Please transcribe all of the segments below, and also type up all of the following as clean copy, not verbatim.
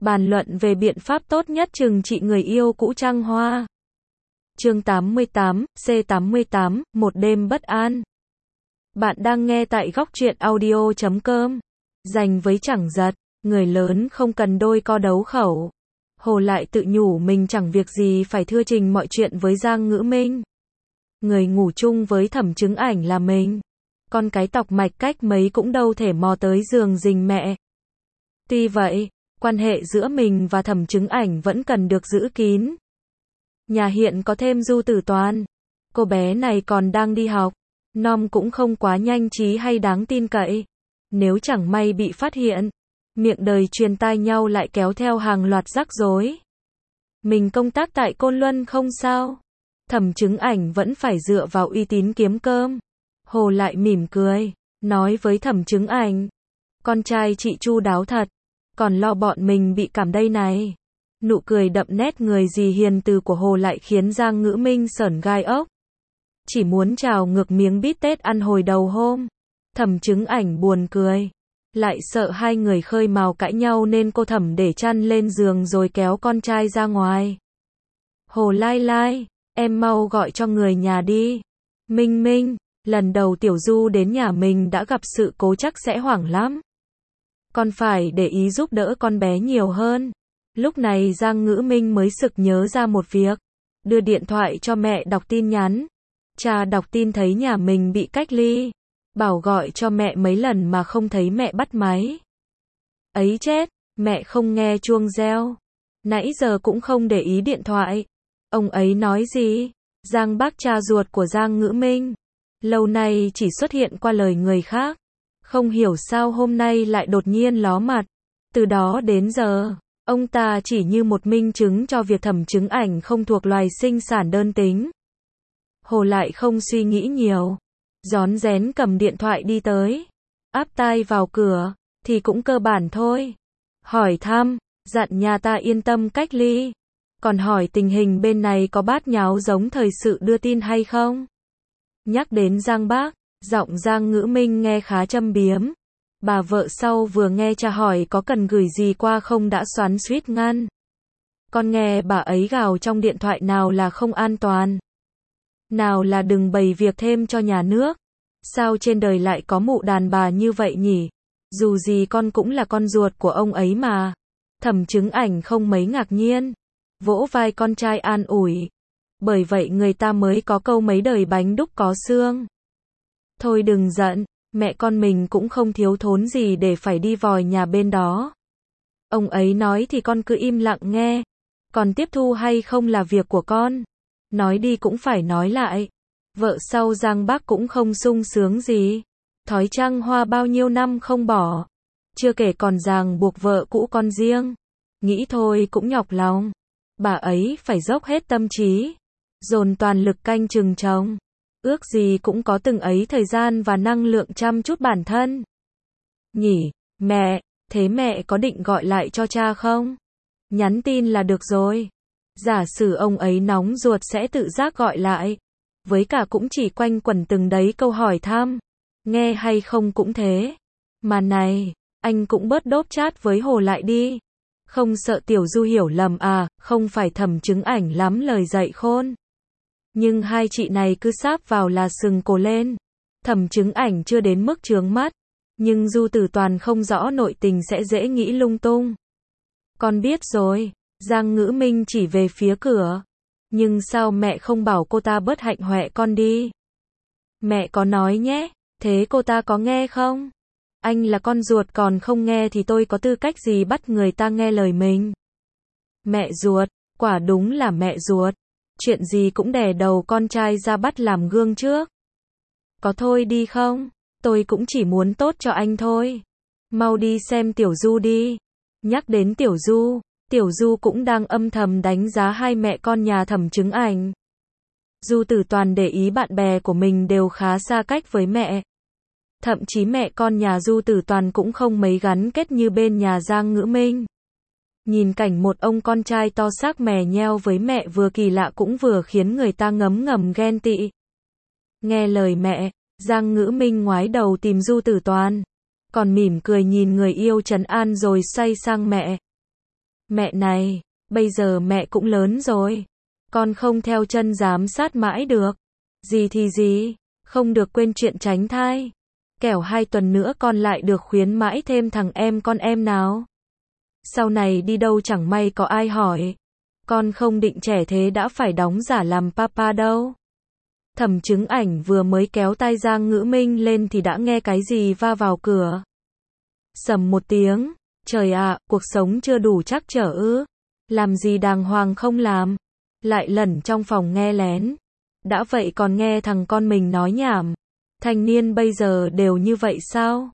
bàn luận về biện pháp tốt nhất trừng trị người yêu cũ Trăng Hoa. Chương 88, C88, một đêm bất an. Bạn đang nghe tại góc truyện audio.com. Dành với chẳng giật, người lớn không cần đôi co đấu khẩu. Hồ lại tự nhủ mình chẳng việc gì phải thưa trình mọi chuyện với Giang Ngữ Minh. Người ngủ chung với Thẩm Chứng Ảnh là mình. Con cái tọc mạch cách mấy cũng đâu thể mò tới giường rình mẹ. Tuy vậy, quan hệ giữa mình và Thẩm Chứng Ảnh vẫn cần được giữ kín. Nhà hiện có thêm Du Tử Toàn. Cô bé này còn đang đi học. Nom cũng không quá nhanh trí hay đáng tin cậy. Nếu chẳng may bị phát hiện, miệng đời truyền tai nhau lại kéo theo hàng loạt rắc rối. Mình công tác tại Côn Luân không sao. Thẩm Chứng Ảnh vẫn phải dựa vào uy tín kiếm cơm. Hồ lại mỉm cười, nói với Thẩm Chứng Ảnh. Con trai chị chu đáo thật, còn lo bọn mình bị cảm đây này. Nụ cười đậm nét người dì hiền từ của Hồ lại khiến Giang Ngữ Minh sởn gai ốc. Chỉ muốn trào ngược miếng bít tết ăn hồi đầu hôm. Thẩm Chứng Ảnh buồn cười. Lại sợ hai người khơi mào cãi nhau nên cô Thẩm để chăn lên giường rồi kéo con trai ra ngoài. Hồ lai lai, em mau gọi cho người nhà đi. Minh Minh, lần đầu Tiểu Du đến nhà mình đã gặp sự cố chắc sẽ hoảng lắm. Con phải để ý giúp đỡ con bé nhiều hơn. Lúc này Giang Ngữ Minh mới sực nhớ ra một việc. Đưa điện thoại cho mẹ đọc tin nhắn. Cha đọc tin thấy nhà mình bị cách ly. Bảo gọi cho mẹ mấy lần mà không thấy mẹ bắt máy. Ấy chết, mẹ không nghe chuông reo. Nãy giờ cũng không để ý điện thoại. Ông ấy nói gì? Giang bác cha ruột của Giang Ngữ Minh. Lâu nay chỉ xuất hiện qua lời người khác. Không hiểu sao hôm nay lại đột nhiên ló mặt. Từ đó đến giờ, ông ta chỉ như một minh chứng cho việc Thẩm Chứng Ảnh không thuộc loài sinh sản đơn tính. Hồ lại không suy nghĩ nhiều. Rón rén cầm điện thoại đi tới. Áp tai vào cửa, thì cũng cơ bản thôi. Hỏi thăm, dặn nhà ta yên tâm cách ly. Còn hỏi tình hình bên này có bát nháo giống thời sự đưa tin hay không? Nhắc đến Giang bác, giọng Giang Ngữ Minh nghe khá châm biếm. Bà vợ sau vừa nghe cha hỏi có cần gửi gì qua không đã xoắn xuýt ngăn. Con nghe bà ấy gào trong điện thoại nào là không an toàn. Nào là đừng bày việc thêm cho nhà nước. Sao trên đời lại có mụ đàn bà như vậy nhỉ? Dù gì con cũng là con ruột của ông ấy mà. Thẩm Chứng Ảnh không mấy ngạc nhiên. Vỗ vai con trai an ủi. Bởi vậy người ta mới có câu mấy đời bánh đúc có xương. Thôi đừng giận, mẹ con mình cũng không thiếu thốn gì để phải đi vòi nhà bên đó. Ông ấy nói thì con cứ im lặng nghe. Còn tiếp thu hay không là việc của con. Nói đi cũng phải nói lại. Vợ sau Giang bác cũng không sung sướng gì. Thói Trăng Hoa bao nhiêu năm không bỏ. Chưa kể còn ràng buộc vợ cũ con riêng. Nghĩ thôi cũng nhọc lòng. Bà ấy phải dốc hết tâm trí. Dồn toàn lực canh chừng chồng. Ước gì cũng có từng ấy thời gian và năng lượng chăm chút bản thân. Nhỉ, mẹ, thế mẹ có định gọi lại cho cha không? Nhắn tin là được rồi. Giả sử ông ấy nóng ruột sẽ tự giác gọi lại. Với cả cũng chỉ quanh quẩn từng đấy câu hỏi thăm. Nghe hay không cũng thế. Mà này, anh cũng bớt đốp chat với Hồ lại đi. Không sợ Tiểu Du hiểu lầm à, không phải Thẩm Chứng Ảnh lắm lời dạy khôn. Nhưng hai chị này cứ sáp vào là sừng cổ lên. Thẩm Chứng Ảnh chưa đến mức chướng mắt. Nhưng Du Tử Toàn không rõ nội tình sẽ dễ nghĩ lung tung. Con biết rồi. Giang Ngữ Minh chỉ về phía cửa. Nhưng sao mẹ không bảo cô ta bớt hạnh hoẹ con đi? Mẹ có nói nhé, thế cô ta có nghe không? Anh là con ruột còn không nghe thì tôi có tư cách gì bắt người ta nghe lời mình? Mẹ ruột, quả đúng là mẹ ruột. Chuyện gì cũng đè đầu con trai ra bắt làm gương trước. Có thôi đi không? Tôi cũng chỉ muốn tốt cho anh thôi. Mau đi xem Tiểu Du đi. Nhắc đến Tiểu Du cũng đang âm thầm đánh giá hai mẹ con nhà Thẩm Chứng Ảnh. Du Tử Toàn để ý bạn bè của mình đều khá xa cách với mẹ. Thậm chí mẹ con nhà Du Tử Toàn cũng không mấy gắn kết như bên nhà Giang Ngữ Minh. Nhìn cảnh một ông con trai to xác mè nheo với mẹ vừa kỳ lạ cũng vừa khiến người ta ngấm ngầm ghen tị. Nghe lời mẹ, Giang Ngữ Minh ngoái đầu tìm Du Tử Toàn. Còn mỉm cười nhìn người yêu trấn an rồi xoay sang mẹ. Mẹ này, bây giờ mẹ cũng lớn rồi. Con không theo chân giám sát mãi được. Gì thì gì, không được quên chuyện tránh thai. Kẻo 2 tuần nữa con lại được khuyến mãi thêm thằng em con em nào. Sau này đi đâu chẳng may có ai hỏi. Con không định trẻ thế đã phải đóng giả làm papa đâu. Thẩm Chứng Ảnh vừa mới kéo tai Giang Ngữ Minh lên thì đã nghe cái gì va vào cửa. Sầm một tiếng, trời ạ, cuộc sống chưa đủ trắc trở ư? Làm gì đàng hoàng không làm? Lại lẩn trong phòng nghe lén. Đã vậy còn nghe thằng con mình nói nhảm. Thanh niên bây giờ đều như vậy sao?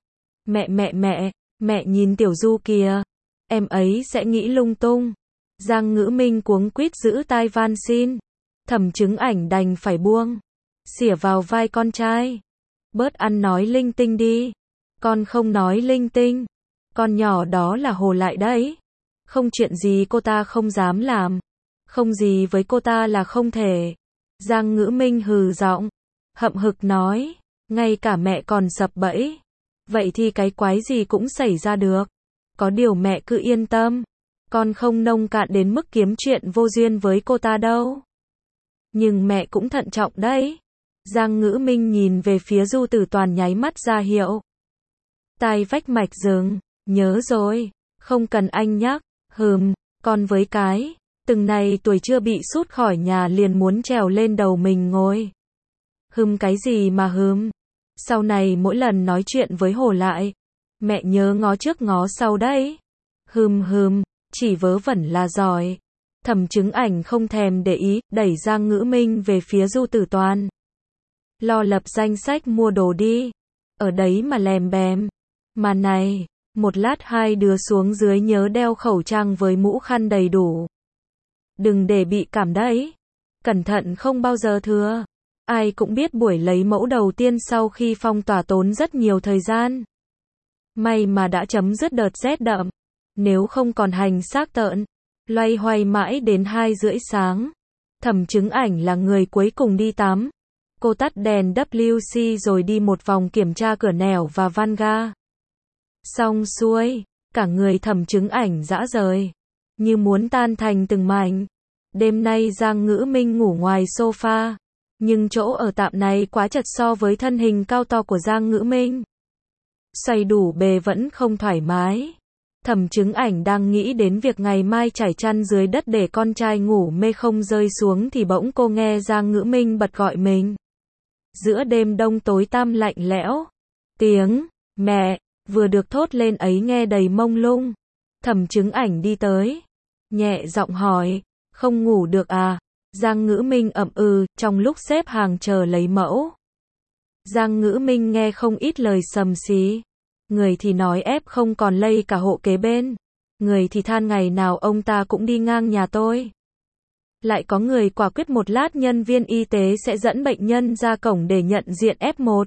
Mẹ nhìn Tiểu Du kìa. Em ấy sẽ nghĩ lung tung. Giang Ngữ Minh cuống quýt giữ tai van xin. Thẩm Chứng Ảnh đành phải buông. Xỉa vào vai con trai. Bớt ăn nói linh tinh đi. Con không nói linh tinh. Con nhỏ đó là Hồ Lại đấy. Không chuyện gì cô ta không dám làm. Không gì với cô ta là không thể. Giang Ngữ Minh hừ giọng. Hậm hực nói. Ngay cả mẹ còn sập bẫy. Vậy thì cái quái gì cũng xảy ra được. Có điều mẹ cứ yên tâm. Con không nông cạn đến mức kiếm chuyện vô duyên với cô ta đâu. Nhưng mẹ cũng thận trọng đấy. Giang Ngữ Minh nhìn về phía Du Tử Toàn nháy mắt ra hiệu. Tai vách mạch dừng. Nhớ rồi. Không cần anh nhắc. Con với cái. Từng này tuổi chưa bị sút khỏi nhà liền muốn trèo lên đầu mình ngồi. Cái gì mà Sau này mỗi lần nói chuyện với Hồ Lại. Mẹ nhớ ngó trước ngó sau đấy. Chỉ vớ vẩn là giỏi. Thẩm Chứng Ảnh không thèm để ý, đẩy Giang Ngữ Minh về phía Du Tử Toàn. Lo lập danh sách mua đồ đi. Ở đấy mà lèm bèm. Mà này, một lát hai đứa xuống dưới nhớ đeo khẩu trang với mũ khăn đầy đủ. Đừng để bị cảm đấy. Cẩn thận không bao giờ thừa. Ai cũng biết buổi lấy mẫu đầu tiên sau khi phong tỏa tốn rất nhiều thời gian. May mà đã chấm dứt đợt rét đậm. Nếu không còn hành xác tợn. Loay hoay mãi đến 2:30 sáng. Thẩm Chứng Ảnh là người cuối cùng đi tắm. Cô tắt đèn WC rồi đi một vòng kiểm tra cửa nẻo và van ga. Xong xuôi, cả người Thẩm Chứng Ảnh rã rời. Như muốn tan thành từng mảnh. Đêm nay Giang Ngữ Minh ngủ ngoài sofa. Nhưng chỗ ở tạm này quá chật so với thân hình cao to của Giang Ngữ Minh. Xoay đủ bề vẫn không thoải mái. Thẩm Chứng Ảnh đang nghĩ đến việc ngày mai trải chăn dưới đất để con trai ngủ mê không rơi xuống thì bỗng cô nghe Giang Ngữ Minh bật gọi mình. Giữa đêm đông tối tăm lạnh lẽo. Tiếng mẹ vừa được thốt lên ấy nghe đầy mông lung. Thẩm Chứng Ảnh đi tới. Nhẹ giọng hỏi. Không ngủ được à? Giang Ngữ Minh ậm ừ, trong lúc xếp hàng chờ lấy mẫu. Giang Ngữ Minh nghe không ít lời xầm xí. Người thì nói ép không còn lây cả hộ kế bên. Người thì than ngày nào ông ta cũng đi ngang nhà tôi. Lại có người quả quyết một lát nhân viên y tế sẽ dẫn bệnh nhân ra cổng để nhận diện F1,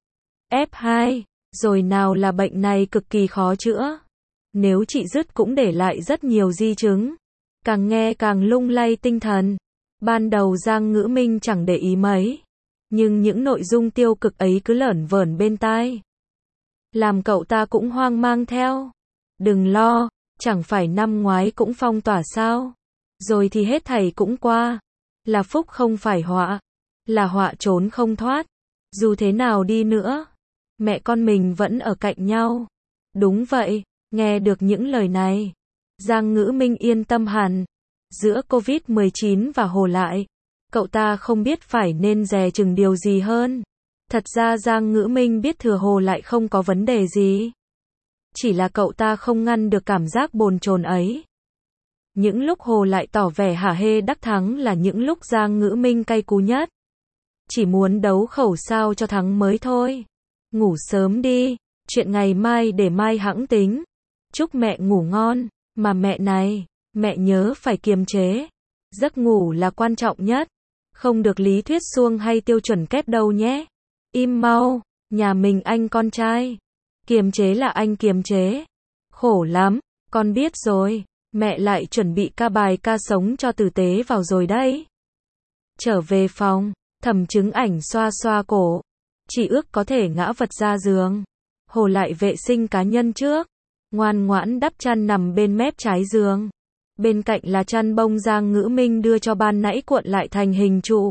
F2, rồi nào là bệnh này cực kỳ khó chữa. Nếu trị dứt cũng để lại rất nhiều di chứng. Càng nghe càng lung lay tinh thần. Ban đầu Giang Ngữ Minh chẳng để ý mấy. Nhưng những nội dung tiêu cực ấy cứ lởn vởn bên tai. Làm cậu ta cũng hoang mang theo. Đừng lo, chẳng phải năm ngoái cũng phong tỏa sao. Rồi thì hết thảy cũng qua. Là phúc không phải họa. Là họa trốn không thoát. Dù thế nào đi nữa, mẹ con mình vẫn ở cạnh nhau. Đúng vậy, nghe được những lời này. Giang Ngữ Minh yên tâm hẳn. Giữa Covid-19 và Hồ Lại, cậu ta không biết phải nên dè chừng điều gì hơn. Thật ra Giang Ngữ Minh biết thừa Hồ Lại không có vấn đề gì. Chỉ là cậu ta không ngăn được cảm giác bồn chồn ấy. Những lúc Hồ Lại tỏ vẻ hả hê đắc thắng là những lúc Giang Ngữ Minh cay cú nhất. Chỉ muốn đấu khẩu sao cho thắng mới thôi. Ngủ sớm đi, chuyện ngày mai để mai hẵng tính. Chúc mẹ ngủ ngon, mà mẹ này, mẹ nhớ phải kiềm chế. Giấc ngủ là quan trọng nhất. Không được lý thuyết suông hay tiêu chuẩn kép đâu nhé. Im mau, nhà mình anh con trai. Kiềm chế là anh kiềm chế. Khổ lắm, con biết rồi. Mẹ lại chuẩn bị ca bài ca sống cho tử tế vào rồi đấy. Trở về phòng, Thẩm Chứng Ảnh xoa xoa cổ. Chỉ ước có thể ngã vật ra giường. Hồ Lại vệ sinh cá nhân trước. Ngoan ngoãn đắp chăn nằm bên mép trái giường. Bên cạnh là chăn bông Giang Ngữ Minh đưa cho ban nãy cuộn lại thành hình trụ.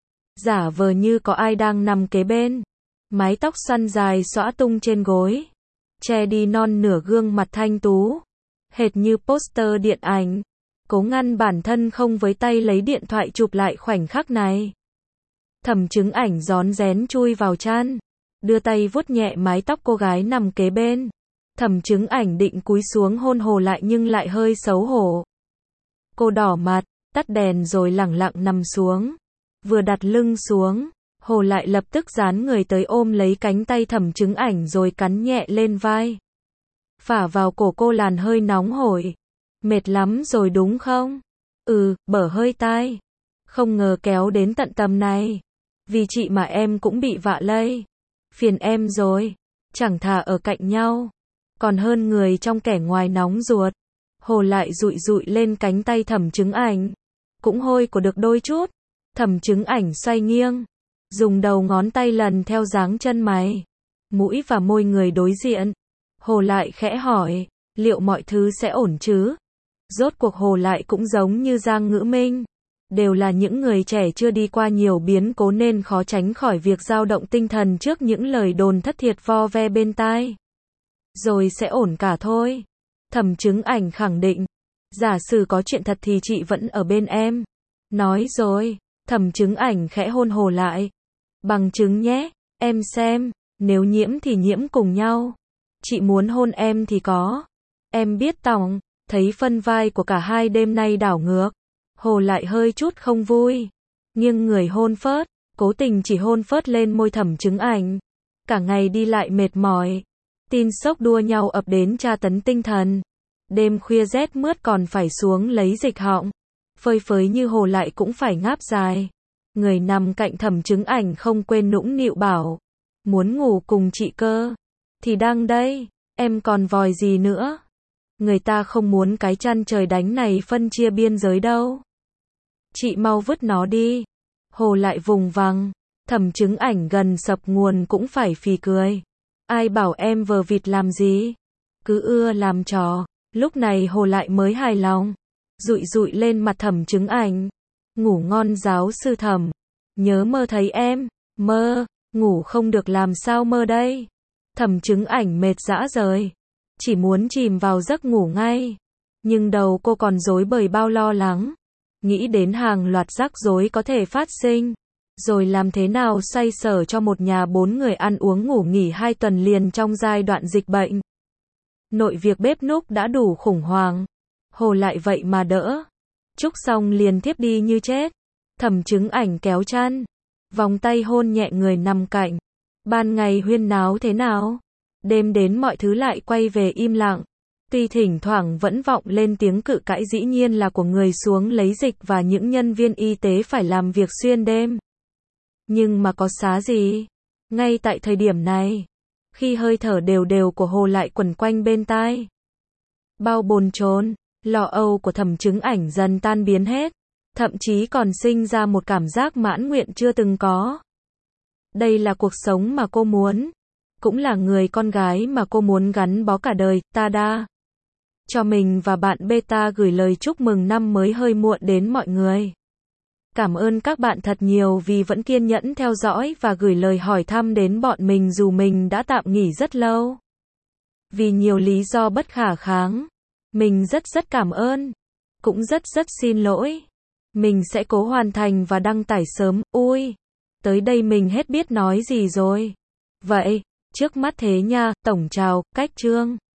Giả vờ như có ai đang nằm kế bên. Mái tóc xoăn dài xõa tung trên gối. Che đi non nửa gương mặt thanh tú. Hệt như poster điện ảnh. Cố ngăn bản thân không với tay lấy điện thoại chụp lại khoảnh khắc này. Thẩm Chứng Ảnh rón rén chui vào chăn. Đưa tay vuốt nhẹ mái tóc cô gái nằm kế bên. Thẩm Chứng Ảnh định cúi xuống hôn Hồ Lại nhưng lại hơi xấu hổ. Cô đỏ mặt, tắt đèn rồi lẳng lặng nằm xuống. Vừa đặt lưng xuống, Hồ Lại lập tức dán người tới ôm lấy cánh tay Thẩm Chứng Ảnh rồi cắn nhẹ lên vai. Phả vào cổ cô làn hơi nóng hổi. Mệt lắm rồi đúng không? Bở hơi tai. Không ngờ kéo đến tận tầm này. Vì chị mà em cũng bị vạ lây. Phiền em rồi. Chẳng thà ở cạnh nhau. Còn hơn người trong kẻ ngoài nóng ruột. Hồ Lại dụi dụi lên cánh tay Thẩm Chứng Ảnh. Cũng hôi của được đôi chút. Thẩm Chứng Ảnh xoay nghiêng. Dùng đầu ngón tay lần theo dáng chân mày. Mũi và môi người đối diện. Hồ Lại khẽ hỏi. Liệu mọi thứ sẽ ổn chứ? Rốt cuộc Hồ Lại cũng giống như Giang Ngữ Minh. Đều là những người trẻ chưa đi qua nhiều biến cố nên khó tránh khỏi việc dao động tinh thần trước những lời đồn thất thiệt vo ve bên tai. Rồi sẽ ổn cả thôi. Thẩm Chứng Ảnh khẳng định. Giả sử có chuyện thật thì chị vẫn ở bên em. Nói rồi. Thẩm Chứng Ảnh khẽ hôn Hồ Lại. Bằng chứng nhé. Em xem. Nếu nhiễm thì nhiễm cùng nhau. Chị muốn hôn em thì có. Em biết tỏng. Thấy phân vai của cả hai đêm nay đảo ngược. Hồ Lại hơi chút không vui. Nghiêng người hôn phớt. Cố tình chỉ hôn phớt lên môi Thẩm Chứng Ảnh. Cả ngày đi lại mệt mỏi. Tin sốc đua nhau ập đến tra tấn tinh thần. Đêm khuya rét mướt còn phải xuống lấy dịch họng. Phơi phới như Hồ Lại cũng phải ngáp dài. Người nằm cạnh Thẩm Chứng Ảnh không quên nũng nịu bảo. Muốn ngủ cùng chị cơ. Thì đang đây. Em còn vòi gì nữa. Người ta không muốn cái chăn trời đánh này phân chia biên giới đâu. Chị mau vứt nó đi. Hồ Lại vùng vằng. Thẩm Chứng Ảnh gần sập nguồn cũng phải phì cười. Ai bảo em vờ vịt làm gì. Cứ ưa làm trò. Lúc này Hồ Lại mới hài lòng. Dụi dụi lên mặt Thẩm Chứng Ảnh. Ngủ ngon giáo sư Thẩm. Nhớ mơ thấy em. Mơ. Ngủ không được làm sao mơ đây. Thẩm Chứng Ảnh mệt rã rời. Chỉ muốn chìm vào giấc ngủ ngay. Nhưng đầu cô còn rối bời bao lo lắng. Nghĩ đến hàng loạt rắc rối có thể phát sinh. Rồi làm thế nào xoay sở cho một nhà 4 người ăn uống ngủ nghỉ 2 tuần liền trong giai đoạn dịch bệnh. Nội việc bếp núc đã đủ khủng hoảng. Hồ Lại vậy mà đỡ. Chúc xong liền thiếp đi như chết. Thẩm Chứng Ảnh kéo chăn. Vòng tay hôn nhẹ người nằm cạnh. Ban ngày huyên náo thế nào? Đêm đến mọi thứ lại quay về im lặng. Tuy thỉnh thoảng vẫn vọng lên tiếng cự cãi dĩ nhiên là của người xuống lấy dịch và những nhân viên y tế phải làm việc xuyên đêm. Nhưng mà có xá gì? Ngay tại thời điểm này, khi hơi thở đều đều của Hồ Lại quẩn quanh bên tai. Bao bồn chồn, lo âu của Thẩm Chứng Ảnh dần tan biến hết. Thậm chí còn sinh ra một cảm giác mãn nguyện chưa từng có. Đây là cuộc sống mà cô muốn. Cũng là người con gái mà cô muốn gắn bó cả đời, tada. Cho mình và bạn Beta gửi lời chúc mừng năm mới hơi muộn đến mọi người. Cảm ơn các bạn thật nhiều vì vẫn kiên nhẫn theo dõi và gửi lời hỏi thăm đến bọn mình dù mình đã tạm nghỉ rất lâu. Vì nhiều lý do bất khả kháng. Mình rất cảm ơn. Cũng rất xin lỗi. Mình sẽ cố hoàn thành và đăng tải sớm. Ui, tới đây mình hết biết nói gì rồi. Vậy, trước mắt thế nha, tổng chào, cách chương.